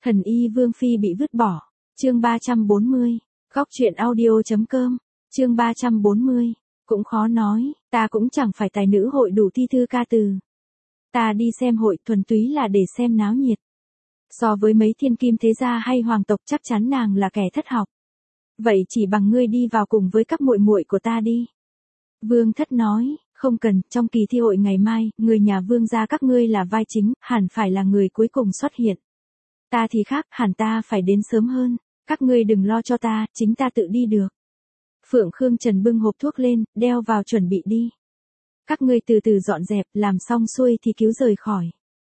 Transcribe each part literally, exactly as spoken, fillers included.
Thần y Vương Phi bị vứt bỏ. Chương ba trăm bốn mươi. Góc truyện audio.com. Chương ba trăm bốn mươi. Cũng khó nói, ta cũng chẳng phải tài nữ hội đủ thi thư ca từ. Ta đi xem hội thuần túy là để xem náo nhiệt. So với mấy thiên kim thế gia hay hoàng tộc chắc chắn nàng là kẻ thất học. Vậy chỉ bằng ngươi đi vào cùng với các muội muội của ta đi. Vương Thất nói, không cần, trong kỳ thi hội ngày mai, người nhà Vương gia các ngươi là vai chính, hẳn phải là người cuối cùng xuất hiện. Ta thì khác, hẳn ta phải đến sớm hơn, các ngươi đừng lo cho ta, chính ta tự đi được. Phượng Khương Trần bưng hộp thuốc lên, đeo vào chuẩn bị đi. Các ngươi từ từ dọn dẹp, làm xong xuôi thì cứu rời khỏi.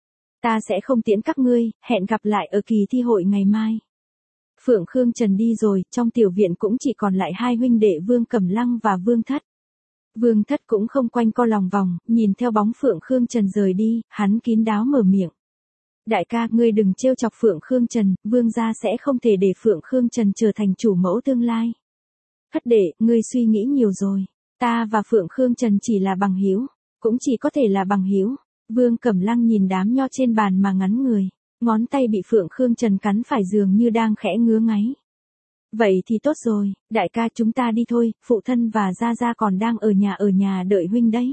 Ta sẽ không tiễn các ngươi, hẹn gặp lại ở kỳ thi hội ngày mai. Phượng Khương Trần đi rồi, trong tiểu viện cũng chỉ còn lại hai huynh đệ Vương Cẩm Lăng và Vương Thất. Vương Thất cũng không quanh co lòng vòng, nhìn theo bóng Phượng Khương Trần rời đi, hắn kín đáo mở miệng. Đại ca, ngươi đừng trêu chọc Phượng Khương Trần, Vương gia sẽ không thể để Phượng Khương Trần trở thành chủ mẫu tương lai. Thất đệ, ngươi suy nghĩ nhiều rồi. Ta và Phượng Khương Trần chỉ là bằng hữu, cũng chỉ có thể là bằng hữu. Vương Cẩm Lăng nhìn đám nho trên bàn mà ngắn người, ngón tay bị Phượng Khương Trần cắn phải dường như đang khẽ ngứa ngáy. Vậy thì tốt rồi, đại ca chúng ta đi thôi, phụ thân và gia gia còn đang ở nhà ở nhà đợi huynh đấy.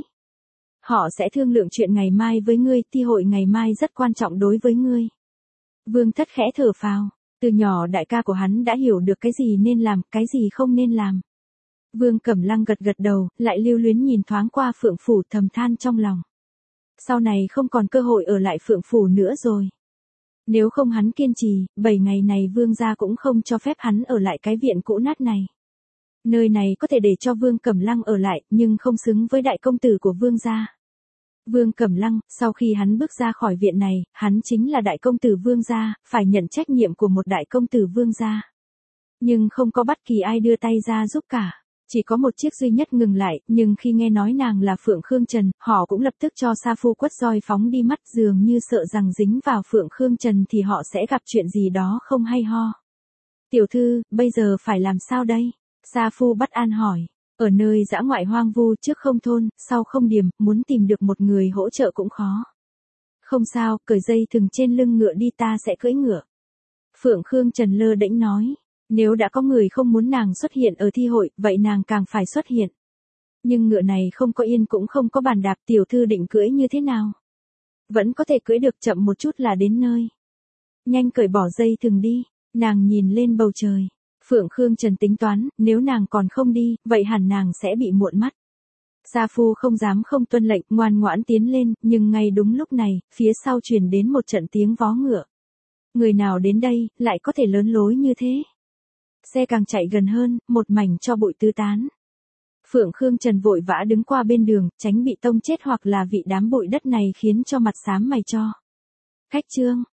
Họ sẽ thương lượng chuyện ngày mai với ngươi, thi hội ngày mai rất quan trọng đối với ngươi. Vương Thất khẽ thở phào, từ nhỏ đại ca của hắn đã hiểu được cái gì nên làm, cái gì không nên làm. Vương Cẩm Lăng gật gật đầu, lại lưu luyến nhìn thoáng qua Phượng Phủ thầm than trong lòng. Sau này không còn cơ hội ở lại Phượng Phủ nữa rồi. Nếu không hắn kiên trì, bảy ngày này Vương gia cũng không cho phép hắn ở lại cái viện cũ nát này. Nơi này có thể để cho Vương Cẩm Lăng ở lại, nhưng không xứng với đại công tử của Vương gia. Vương Cẩm Lăng, sau khi hắn bước ra khỏi viện này, hắn chính là đại công tử Vương gia, phải nhận trách nhiệm của một đại công tử Vương gia. Nhưng không có bất kỳ ai đưa tay ra giúp cả. Chỉ có một chiếc duy nhất ngừng lại, nhưng khi nghe nói nàng là Phượng Khương Trần, họ cũng lập tức cho Sa Phu quất roi phóng đi mắt, dường như sợ rằng dính vào Phượng Khương Trần thì họ sẽ gặp chuyện gì đó không hay ho. Tiểu thư, bây giờ phải làm sao đây? Sa Phu bất an hỏi. Ở nơi dã ngoại hoang vu, trước không thôn, sau không điểm, muốn tìm được một người hỗ trợ cũng khó. Không sao, cởi dây thừng trên lưng ngựa đi, ta sẽ cưỡi ngựa. Phượng Khương Trần lơ đễnh nói. Nếu đã có người không muốn nàng xuất hiện ở thi hội, vậy nàng càng phải xuất hiện. Nhưng ngựa này không có yên cũng không có bàn đạp, tiểu thư định cưỡi như thế nào? Vẫn có thể cưỡi được, chậm một chút là đến nơi. Nhanh cởi bỏ dây thừng đi, nàng nhìn lên bầu trời. Phượng Khương Trần tính toán, nếu nàng còn không đi, vậy hẳn nàng sẽ bị muộn mắt. Sa Phu không dám không tuân lệnh, ngoan ngoãn tiến lên, nhưng ngay đúng lúc này, phía sau truyền đến một trận tiếng vó ngựa. Người nào đến đây, lại có thể lớn lối như thế? Xe càng chạy gần hơn, một mảnh tro bụi tứ tán. Phượng Khương Trần vội vã đứng qua bên đường, tránh bị tông chết hoặc là vị đám bụi đất này khiến cho mặt xám mày cho. Khách trương,